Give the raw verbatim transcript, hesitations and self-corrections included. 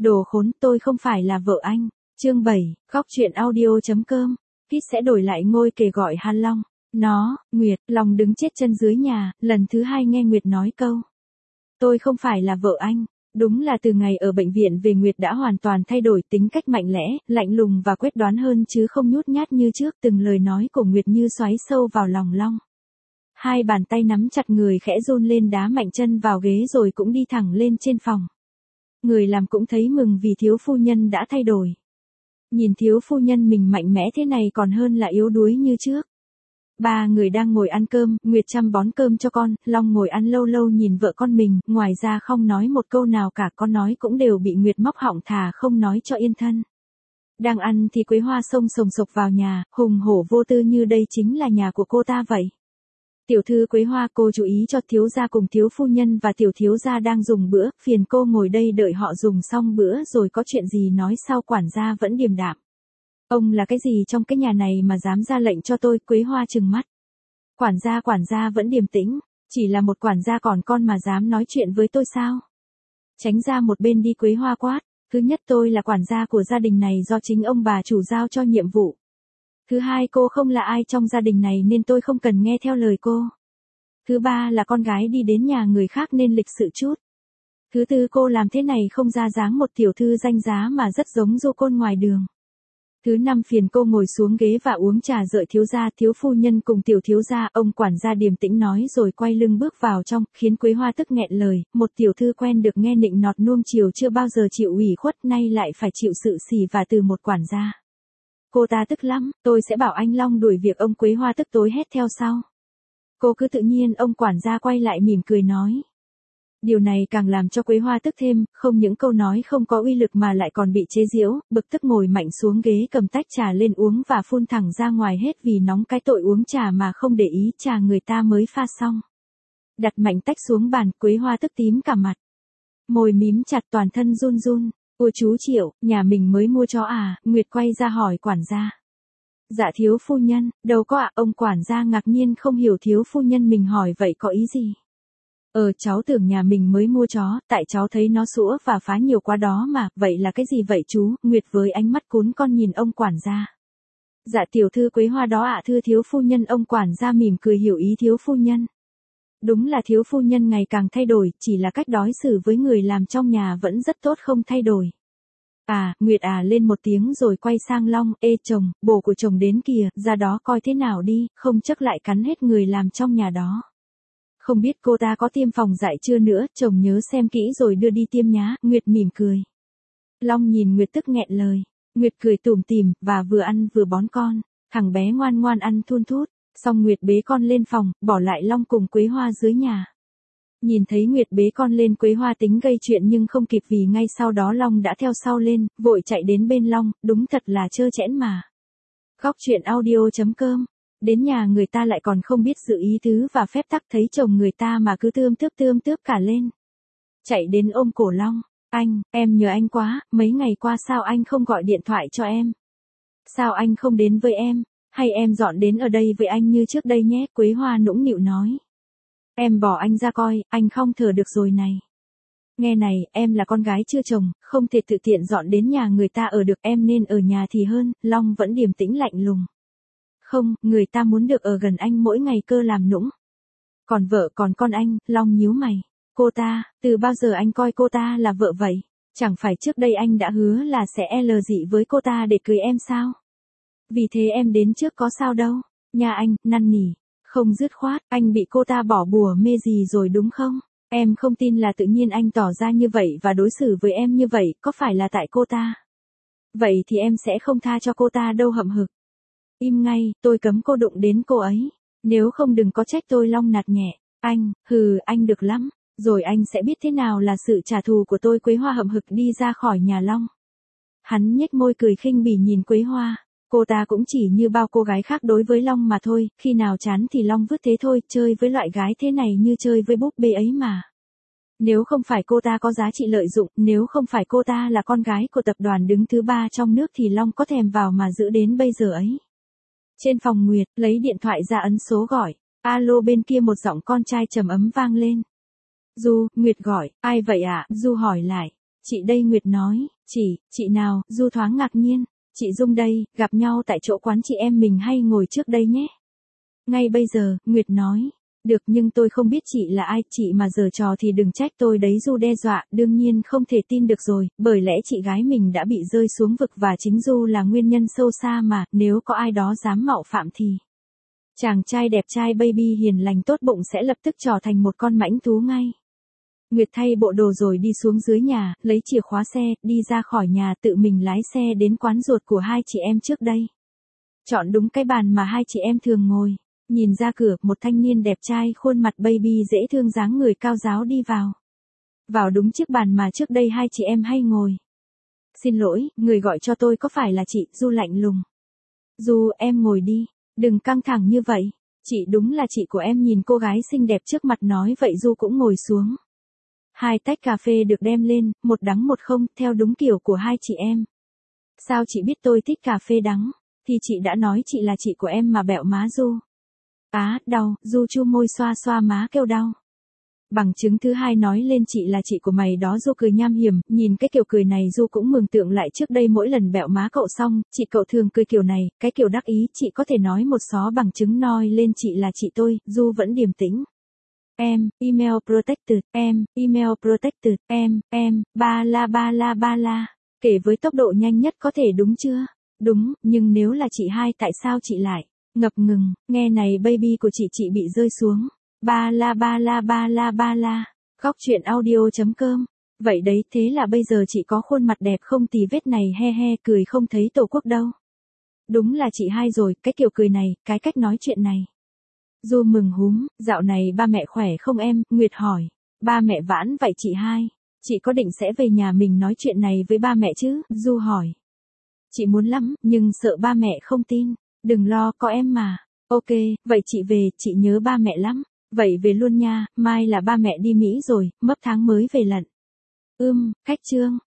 Đồ khốn, tôi không phải là vợ anh. Chương bảy, khóc chuyện audio.com. Kít sẽ đổi lại ngôi kề gọi Han Long. Nó, Nguyệt, Long đứng chết chân dưới nhà, lần thứ hai nghe Nguyệt nói câu. Tôi không phải là vợ anh. Đúng là từ ngày ở bệnh viện về Nguyệt đã hoàn toàn thay đổi tính cách mạnh mẽ, lạnh lùng và quyết đoán hơn chứ không nhút nhát như trước. Từng lời nói của Nguyệt như xoáy sâu vào lòng Long. Hai bàn tay nắm chặt người khẽ run lên đá mạnh chân vào ghế rồi cũng đi thẳng lên trên phòng. Người làm cũng thấy mừng vì thiếu phu nhân đã thay đổi. Nhìn thiếu phu nhân mình mạnh mẽ thế này còn hơn là yếu đuối như trước. Ba người đang ngồi ăn cơm, Nguyệt chăm bón cơm cho con, Long ngồi ăn lâu lâu nhìn vợ con mình, ngoài ra không nói một câu nào cả, con nói cũng đều bị Nguyệt móc họng thà không nói cho yên thân. Đang ăn thì Quế Hoa xông sồng sộc vào nhà, hùng hổ vô tư như đây chính là nhà của cô ta vậy. Tiểu thư Quế Hoa, cô chú ý cho thiếu gia cùng thiếu phu nhân và tiểu thiếu gia đang dùng bữa, phiền cô ngồi đây đợi họ dùng xong bữa rồi có chuyện gì nói sau. Quản gia vẫn điềm đạm. Ông là cái gì trong cái nhà này mà dám ra lệnh cho tôi? Quế Hoa trừng mắt. Quản gia quản gia vẫn điềm tĩnh, chỉ là một quản gia còn con mà dám nói chuyện với tôi sao? Tránh ra một bên đi, Quế Hoa quát. Thứ nhất, tôi là quản gia của gia đình này do chính ông bà chủ giao cho nhiệm vụ. Thứ hai, cô không là ai trong gia đình này nên tôi không cần nghe theo lời cô. Thứ ba là con gái đi đến nhà người khác nên lịch sự chút. Thứ tư, cô làm thế này không ra dáng một tiểu thư danh giá mà rất giống du côn ngoài đường. Thứ năm, phiền cô ngồi xuống ghế và uống trà đợi thiếu gia thiếu phu nhân cùng tiểu thiếu gia. Ông quản gia điềm tĩnh nói rồi quay lưng bước vào trong, khiến Quế Hoa tức nghẹn lời. Một tiểu thư quen được nghe nịnh nọt nuông chiều chưa bao giờ chịu ủy khuất, nay lại phải chịu sự xỉ vả từ một quản gia. Cô ta tức lắm, tôi sẽ bảo anh Long đuổi việc ông. Quế Hoa tức tối hét theo sau. Cô cứ tự nhiên. Ông quản gia quay lại mỉm cười nói. Điều này càng làm cho Quế Hoa tức thêm, không những câu nói không có uy lực mà lại còn bị chế giễu, bực tức ngồi mạnh xuống ghế cầm tách trà lên uống và phun thẳng ra ngoài hết vì nóng cái tội uống trà mà không để ý trà người ta mới pha xong. Đặt mạnh tách xuống bàn, Quế Hoa tức tím cả mặt. Môi mím chặt, toàn thân run run. Ôi chú Triệu, nhà mình mới mua chó à? Nguyệt quay ra hỏi quản gia. Dạ thiếu phu nhân, đâu có ạ. Ông quản gia ngạc nhiên không hiểu thiếu phu nhân mình hỏi vậy có ý gì. Ờ cháu tưởng nhà mình mới mua chó, tại cháu thấy nó sủa và phá nhiều quá đó mà. Vậy là cái gì vậy chú? Nguyệt với ánh mắt cún con nhìn ông quản gia. Dạ tiểu thư Quế Hoa đó ạ. Thưa thiếu phu nhân. Ông quản gia mỉm cười hiểu ý thiếu phu nhân. Đúng là thiếu phu nhân ngày càng thay đổi, chỉ là cách đối xử với người làm trong nhà vẫn rất tốt không thay đổi. À, Nguyệt à lên một tiếng rồi quay sang Long. Ê chồng, bồ của chồng đến kìa, ra đó coi thế nào đi, không chắc lại cắn hết người làm trong nhà đó. Không biết cô ta có tiêm phòng dại chưa nữa, chồng nhớ xem kỹ rồi đưa đi tiêm nhá. Nguyệt mỉm cười. Long nhìn Nguyệt tức nghẹn lời. Nguyệt cười tủm tỉm và vừa ăn vừa bón con. Thằng bé ngoan ngoan ăn thun thút. Xong Nguyệt bế con lên phòng, bỏ lại Long cùng Quế Hoa dưới nhà. Nhìn thấy Nguyệt bế con lên, Quế Hoa tính gây chuyện nhưng không kịp vì ngay sau đó Long đã theo sau lên, vội chạy đến bên Long, đúng thật là trơ trẽn mà. Khóc chuyện audio.com. Đến nhà người ta lại còn không biết sự ý tứ và phép tắc, thấy chồng người ta mà cứ tươm tướp tươm tướp cả lên. Chạy đến ôm cổ Long. Anh, em nhớ anh quá, mấy ngày qua sao anh không gọi điện thoại cho em? Sao anh không đến với em? Hay em dọn đến ở đây với anh như trước đây nhé? Quế Hoa nũng nịu nói. Em bỏ anh ra coi, anh không thở được rồi này. Nghe này, em là con gái chưa chồng, không thể tự tiện dọn đến nhà người ta ở được, em nên ở nhà thì hơn. Long vẫn điềm tĩnh lạnh lùng. Không, người ta muốn được ở gần anh mỗi ngày cơ, làm nũng. Còn vợ còn con anh, Long nhíu mày. Cô ta, từ bao giờ anh coi cô ta là vợ vậy? Chẳng phải trước đây anh đã hứa là sẽ lờ dị với cô ta để cưới em sao? Vì thế em đến trước có sao đâu. Nhà anh, năn nỉ. Không dứt khoát, anh bị cô ta bỏ bùa mê gì rồi đúng không? Em không tin là tự nhiên anh tỏ ra như vậy và đối xử với em như vậy, có phải là tại cô ta? Vậy thì em sẽ không tha cho cô ta đâu. Hậm hực. Im ngay, tôi cấm cô đụng đến cô ấy. Nếu không đừng có trách tôi. Long nạt nhẹ. Anh, hừ, anh được lắm. Rồi anh sẽ biết thế nào là sự trả thù của tôi. Quế Hoa hậm hực đi ra khỏi nhà Long. Hắn nhếch môi cười khinh bỉ nhìn Quế Hoa. Cô ta cũng chỉ như bao cô gái khác đối với Long mà thôi, khi nào chán thì Long vứt thế thôi, chơi với loại gái thế này như chơi với búp bê ấy mà. Nếu không phải cô ta có giá trị lợi dụng, nếu không phải cô ta là con gái của tập đoàn đứng thứ ba trong nước thì Long có thèm vào mà giữ đến bây giờ ấy. Trên phòng Nguyệt, lấy điện thoại ra ấn số gọi. Alo, bên kia một giọng con trai trầm ấm vang lên. Du, Nguyệt gọi, ai vậy ạ? Du hỏi lại. Chị đây Nguyệt nói, chị, chị nào, Du thoáng ngạc nhiên, chị Dung đây, gặp nhau tại chỗ quán chị em mình hay ngồi trước đây nhé. Ngay bây giờ, Nguyệt nói, được nhưng tôi không biết chị là ai, chị mà giở trò thì đừng trách tôi đấy. Du đe dọa, đương nhiên không thể tin được rồi, bởi lẽ chị gái mình đã bị rơi xuống vực và chính Du là nguyên nhân sâu xa mà, nếu có ai đó dám mạo phạm thì... Chàng trai đẹp trai baby hiền lành tốt bụng sẽ lập tức trở thành một con mãnh thú ngay. Nguyệt thay bộ đồ rồi đi xuống dưới nhà, lấy chìa khóa xe, đi ra khỏi nhà tự mình lái xe đến quán ruột của hai chị em trước đây. Chọn đúng cái bàn mà hai chị em thường ngồi. Nhìn ra cửa, một thanh niên đẹp trai khuôn mặt baby dễ thương dáng người cao ráo đi vào. Vào đúng chiếc bàn mà trước đây hai chị em hay ngồi. Xin lỗi, người gọi cho tôi có phải là chị? Du lạnh lùng. Du, em ngồi đi, đừng căng thẳng như vậy. Chị đúng là chị của em. Nhìn cô gái xinh đẹp trước mặt nói vậy Du cũng ngồi xuống. Hai tách cà phê được đem lên, một đắng một không, theo đúng kiểu của hai chị em. Sao chị biết tôi thích cà phê đắng? Thì chị đã nói chị là chị của em mà. Bẹo má Du. Á, đau, Du chu môi xoa xoa má kêu đau. Bằng chứng thứ hai nói lên chị là chị của mày đó. Du cười nham hiểm, nhìn cái kiểu cười này Du cũng mường tượng lại trước đây mỗi lần bẹo má cậu xong, chị cậu thường cười kiểu này, cái kiểu đắc ý. Chị có thể nói một xó bằng chứng noi lên chị là chị tôi. Du vẫn điềm tĩnh. Em, email protected, em, email protected, em, em, ba la ba la ba la. Kể với tốc độ nhanh nhất có thể đúng chưa? Đúng, nhưng nếu là chị hai tại sao chị lại ngập ngừng? Nghe này baby của chị chị bị rơi xuống. Ba la ba la ba la ba la. Khóc chuyện audio.com. Vậy đấy, thế là bây giờ chị có khuôn mặt đẹp không tì vết này, he he, cười không thấy tổ quốc đâu. Đúng là chị hai rồi, cái kiểu cười này, cái cách nói chuyện này. Du mừng húm, dạo này ba mẹ khỏe không em? Nguyệt hỏi. Ba mẹ vãn vậy chị hai. Chị có định sẽ về nhà mình nói chuyện này với ba mẹ chứ? Du hỏi. Chị muốn lắm, nhưng sợ ba mẹ không tin. Đừng lo, có em mà. Ok, vậy chị về, chị nhớ ba mẹ lắm. Vậy về luôn nha, mai là ba mẹ đi Mỹ rồi, mất tháng mới về lận. Ưm, khách trương.